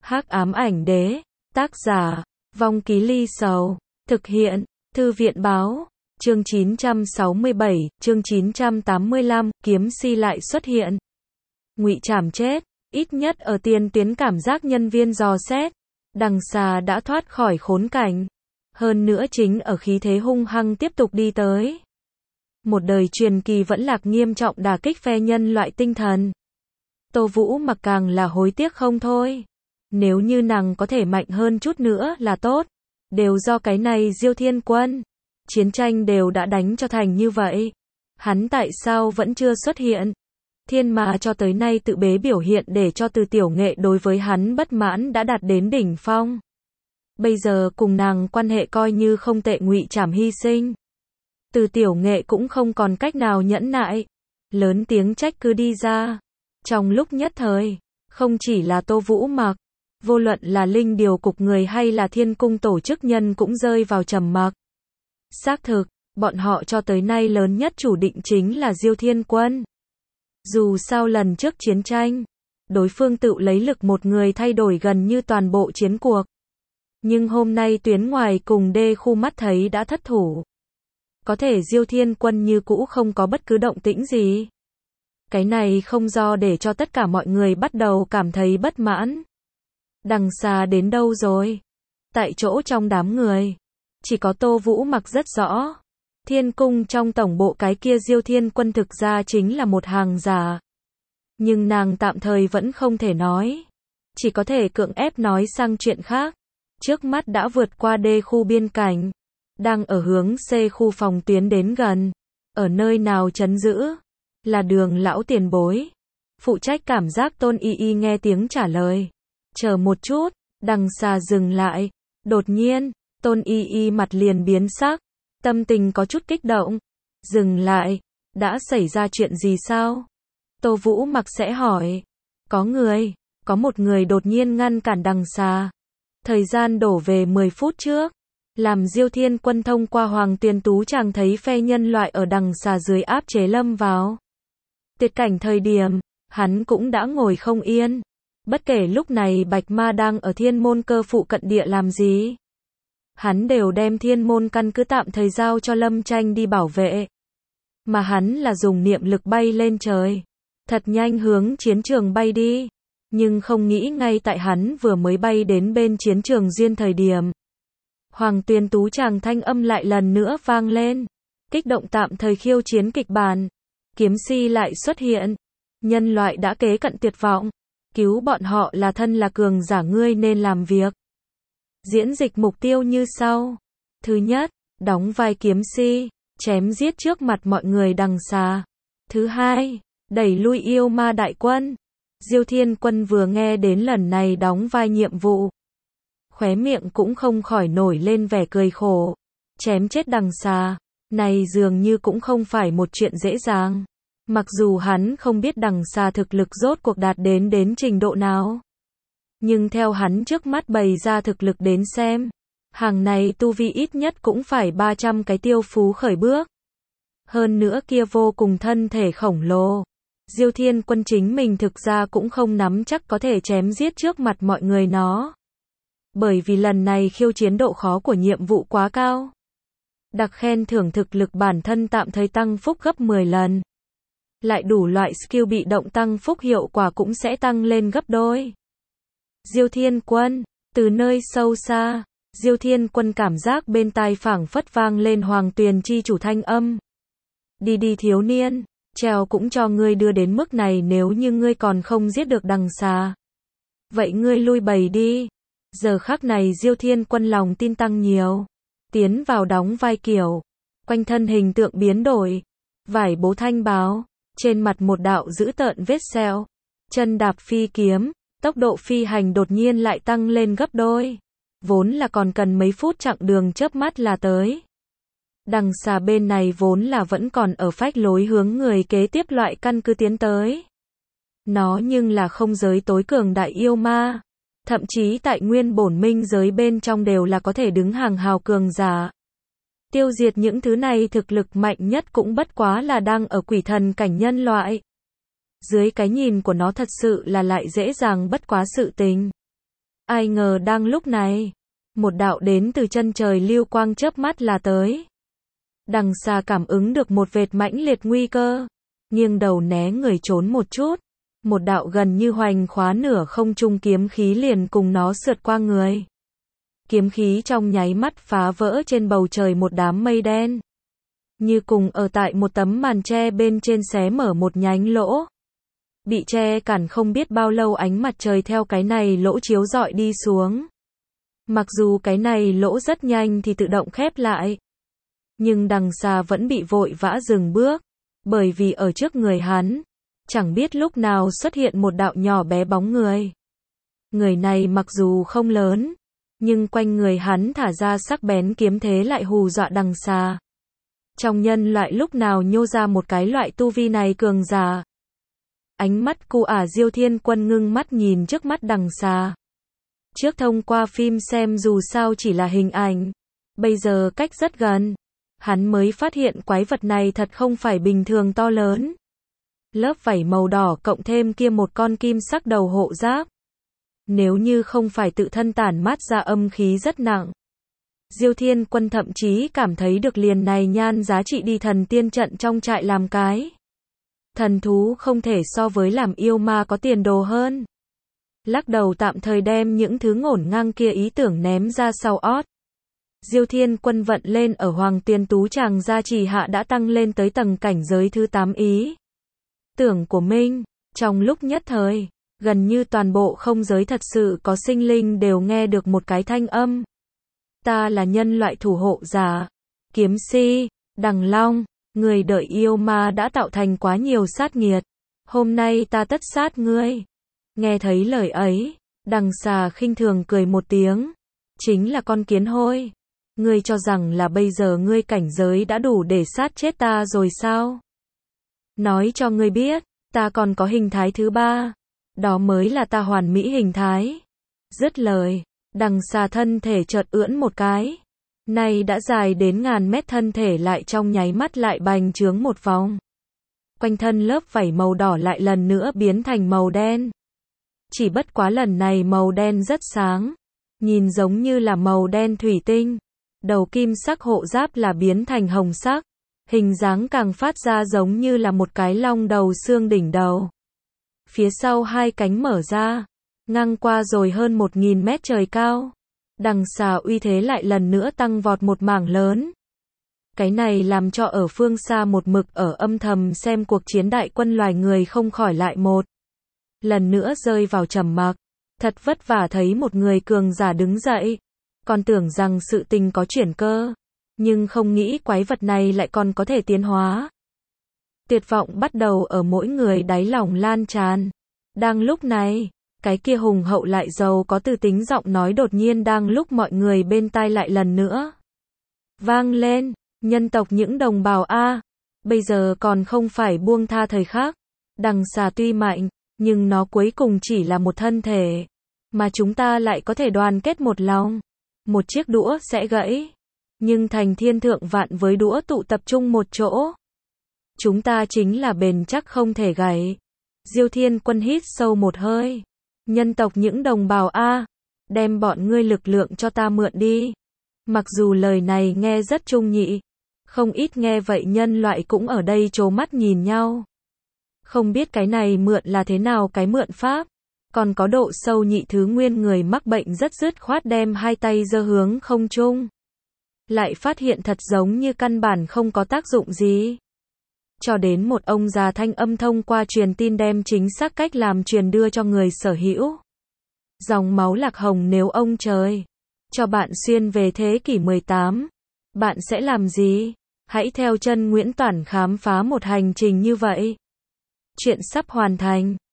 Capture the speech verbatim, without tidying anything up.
Hắc ám ảnh đế, tác giả, Vong Ký Ly Sầu, thực hiện, Thư viện báo, chương chín trăm sáu mươi bảy, chương chín trăm tám mươi lăm, kiếm si lại xuất hiện. Ngụy Trảm chết, ít nhất ở tiền tuyến cảm giác nhân viên dò xét, Đằng Xà đã thoát khỏi khốn cảnh. Hơn nữa chính ở khí thế hung hăng tiếp tục đi tới. Một đời truyền kỳ vẫn lạc nghiêm trọng đả kích phe nhân loại tinh thần. Tô Vũ Mặc càng là hối tiếc không thôi. Nếu như nàng có thể mạnh hơn chút nữa là tốt. Đều do cái này Diêu Thiên Quân. Chiến tranh đều đã đánh cho thành như vậy. Hắn tại sao vẫn chưa xuất hiện? Thiên mà cho tới nay tự bế biểu hiện để cho Từ Tiểu Nghệ đối với hắn bất mãn đã đạt đến đỉnh phong. Bây giờ cùng nàng quan hệ coi như không tệ, Ngụy Trảm hy sinh. Từ Tiểu Nghệ cũng không còn cách nào nhẫn nại. Lớn tiếng trách cứ đi ra. Trong lúc nhất thời, không chỉ là Tô Vũ Mặc, vô luận là Linh Điều cục người hay là Thiên Cung tổ chức nhân cũng rơi vào trầm mặc. Xác thực, bọn họ cho tới nay lớn nhất chủ định chính là Diêu Thiên Quân. Dù sao lần trước chiến tranh, đối phương tự lấy lực một người thay đổi gần như toàn bộ chiến cuộc. Nhưng hôm nay tuyến ngoài cùng đê khu mắt thấy đã thất thủ. Có thể Diêu Thiên Quân như cũ không có bất cứ động tĩnh gì. Cái này không do để cho tất cả mọi người bắt đầu cảm thấy bất mãn. Đằng Xà đến đâu rồi? Tại chỗ trong đám người, chỉ có Tô Vũ Mặc rất rõ. Thiên Cung trong tổng bộ cái kia Diêu Thiên Quân thực ra chính là một hàng giả. Nhưng nàng tạm thời vẫn không thể nói. Chỉ có thể cưỡng ép nói sang chuyện khác. Trước mắt đã vượt qua D khu biên cảnh. Đang ở hướng C khu phòng tuyến đến gần. Ở nơi nào trấn giữ? Là Đường lão tiền bối. Phụ trách cảm giác Tôn Y Y nghe tiếng trả lời. Chờ một chút, Đằng Xà dừng lại. Đột nhiên, Tôn Y Y mặt liền biến sắc. Tâm tình có chút kích động. Dừng lại. Đã xảy ra chuyện gì sao? Tô Vũ Mặc sẽ hỏi. Có người. Có một người đột nhiên ngăn cản Đằng Xà. Thời gian đổ về mười phút trước. Làm Diêu Thiên Quân thông qua Hoàng Tuyền Tú chàng thấy phe nhân loại ở Đằng Xà dưới áp chế lâm vào. Tuyệt cảnh thời điểm, hắn cũng đã ngồi không yên. Bất kể lúc này Bạch Ma đang ở Thiên Môn cơ phụ cận địa làm gì. Hắn đều đem Thiên Môn căn cứ tạm thời giao cho Lâm Tranh đi bảo vệ. Mà hắn là dùng niệm lực bay lên trời. Thật nhanh hướng chiến trường bay đi. Nhưng không nghĩ ngay tại hắn vừa mới bay đến bên chiến trường duyên thời điểm. Hoàng Tuyền Tú chàng thanh âm lại lần nữa vang lên. Kích động tạm thời khiêu chiến kịch bản. Kiếm si lại xuất hiện. Nhân loại đã kế cận tuyệt vọng. Cứu bọn họ là thân là cường giả, ngươi nên làm việc. Diễn dịch mục tiêu như sau. Thứ nhất, đóng vai kiếm si, chém giết trước mặt mọi người Đằng Xà. Thứ hai, đẩy lui yêu ma đại quân. Diêu Thiên Quân vừa nghe đến lần này đóng vai nhiệm vụ, khóe miệng cũng không khỏi nổi lên vẻ cười khổ. Chém chết Đằng Xà, này dường như cũng không phải một chuyện dễ dàng. Mặc dù hắn không biết Đằng Xà thực lực rốt cuộc đạt đến đến trình độ nào. Nhưng theo hắn trước mắt bày ra thực lực đến xem, hàng này tu vi ít nhất cũng phải ba trăm cái tiêu phú khởi bước. Hơn nữa kia vô cùng thân thể khổng lồ. Diêu Thiên Quân chính mình thực ra cũng không nắm chắc có thể chém giết trước mặt mọi người nó. Bởi vì lần này khiêu chiến độ khó của nhiệm vụ quá cao. Đặc khen thưởng thực lực bản thân tạm thời tăng phúc gấp mười lần. Lại đủ loại skill bị động tăng phúc hiệu quả cũng sẽ tăng lên gấp đôi. Diêu Thiên Quân, từ nơi sâu xa, Diêu Thiên Quân cảm giác bên tai phảng phất vang lên Hoàng Tuyền chi chủ thanh âm. Đi đi thiếu niên, treo cũng cho ngươi đưa đến mức này, nếu như ngươi còn không giết được Đằng Xà. Vậy ngươi lui bầy đi. Giờ khắc này Diêu Thiên Quân lòng tin tăng nhiều. Tiến vào đóng vai kiểu. Quanh thân hình tượng biến đổi. Vải bố thanh báo. Trên mặt một đạo dữ tợn vết sẹo. Chân đạp phi kiếm. Tốc độ phi hành đột nhiên lại tăng lên gấp đôi. Vốn là còn cần mấy phút chặng đường chớp mắt là tới. Đằng Xà bên này vốn là vẫn còn ở phách lối hướng người kế tiếp loại căn cứ tiến tới. Nó nhưng là không giới tối cường đại yêu ma. Thậm chí tại nguyên bổn minh giới bên trong đều là có thể đứng hàng hào cường giả. Tiêu diệt những thứ này thực lực mạnh nhất cũng bất quá là đang ở quỷ thần cảnh nhân loại. Dưới cái nhìn của nó thật sự là lại dễ dàng bất quá sự tình. Ai ngờ đang lúc này, một đạo đến từ chân trời lưu quang chớp mắt là tới. Đằng xa cảm ứng được một vệt mãnh liệt nguy cơ, nghiêng đầu né người trốn một chút, một đạo gần như hoành khóa nửa không trung kiếm khí liền cùng nó sượt qua người. Kiếm khí trong nháy mắt phá vỡ trên bầu trời một đám mây đen, như cùng ở tại một tấm màn che bên trên xé mở một nhánh lỗ. Bị che cản không biết bao lâu ánh mặt trời theo cái này lỗ chiếu rọi đi xuống. Mặc dù cái này lỗ rất nhanh thì tự động khép lại, nhưng đằng xa vẫn bị vội vã dừng bước, bởi vì ở trước người hắn, chẳng biết lúc nào xuất hiện một đạo nhỏ bé bóng người. Người này mặc dù không lớn, nhưng quanh người hắn thả ra sắc bén kiếm thế lại hù dọa đằng xa. Trong nhân loại lúc nào nhô ra một cái loại tu vi này cường giả. Ánh mắt cu ả Diêu Thiên Quân ngưng mắt nhìn trước mắt đằng xa. Trước thông qua phim xem dù sao chỉ là hình ảnh, bây giờ cách rất gần, hắn mới phát hiện quái vật này thật không phải bình thường to lớn. Lớp vảy màu đỏ cộng thêm kia một con kim sắc đầu hộ giáp. Nếu như không phải tự thân tản mát ra âm khí rất nặng, Diêu Thiên Quân thậm chí cảm thấy được liền này nhan giá trị đi thần tiên trận trong trại làm cái thần thú không thể so với làm yêu ma có tiền đồ hơn. Lắc đầu tạm thời đem những thứ ngổn ngang kia ý tưởng ném ra sau ót. Diêu Thiên Quân vận lên ở Hoàng Tiên Tú Tràng gia trì hạ đã tăng lên tới tầng cảnh giới thứ tám ý tưởng của mình. Trong lúc nhất thời, gần như toàn bộ không giới thật sự có sinh linh đều nghe được một cái thanh âm. Ta là nhân loại thủ hộ giả, kiếm si, Đằng Long, người đợi yêu ma đã tạo thành quá nhiều sát nghiệt. Hôm nay ta tất sát ngươi. Nghe thấy lời ấy, đằng xà khinh thường cười một tiếng. Chính là con kiến hôi. Ngươi cho rằng là bây giờ ngươi cảnh giới đã đủ để sát chết ta rồi sao? Nói cho ngươi biết, ta còn có hình thái thứ ba. Đó mới là ta hoàn mỹ hình thái. Dứt lời, đằng xà thân thể chợt ưỡn một cái. Này đã dài đến ngàn mét thân thể lại trong nháy mắt lại bành trướng một vòng. Quanh thân lớp vảy màu đỏ lại lần nữa biến thành màu đen. Chỉ bất quá lần này màu đen rất sáng, nhìn giống như là màu đen thủy tinh. Đầu kim sắc hộ giáp là biến thành hồng sắc, hình dáng càng phát ra giống như là một cái long đầu xương đỉnh đầu. Phía sau hai cánh mở ra, ngang qua rồi hơn một nghìn mét trời cao. Đằng xà uy thế lại lần nữa tăng vọt một mảng lớn. Cái này làm cho ở phương xa một mực ở âm thầm xem cuộc chiến đại quân loài người không khỏi lại một lần nữa rơi vào trầm mặc. Thật vất vả thấy một người cường giả đứng dậy, còn tưởng rằng sự tình có chuyển cơ, nhưng không nghĩ quái vật này lại còn có thể tiến hóa. Tuyệt vọng bắt đầu ở mỗi người đáy lòng lan tràn. Đang lúc này, cái kia hùng hậu lại giàu có tư tính giọng nói đột nhiên đang lúc mọi người bên tai lại lần nữa vang lên. Nhân tộc những đồng bào A, bây giờ còn không phải buông tha thời khắc. Đằng xà tuy mạnh, nhưng nó cuối cùng chỉ là một thân thể, mà chúng ta lại có thể đoàn kết một lòng. Một chiếc đũa sẽ gãy, nhưng thành thiên thượng vạn với đũa tụ tập trung một chỗ. Chúng ta chính là bền chắc không thể gãy. Diêu Thiên Quân hít sâu một hơi. Nhân tộc những đồng bào A, đem bọn ngươi lực lượng cho ta mượn đi. Mặc dù lời này nghe rất trung nhị, không ít nghe vậy nhân loại cũng ở đây trố mắt nhìn nhau. Không biết cái này mượn là thế nào cái mượn pháp, còn có độ sâu nhị thứ nguyên người mắc bệnh rất dứt khoát đem hai tay giơ hướng không trung. Lại phát hiện thật giống như căn bản không có tác dụng gì. Cho đến một ông già thanh âm thông qua truyền tin đem chính xác cách làm truyền đưa cho người sở hữu. Dòng máu lạc hồng nếu ông trời cho bạn xuyên về thế kỷ mười tám, bạn sẽ làm gì? Hãy theo chân Nguyễn Toản khám phá một hành trình như vậy. Chuyện sắp hoàn thành.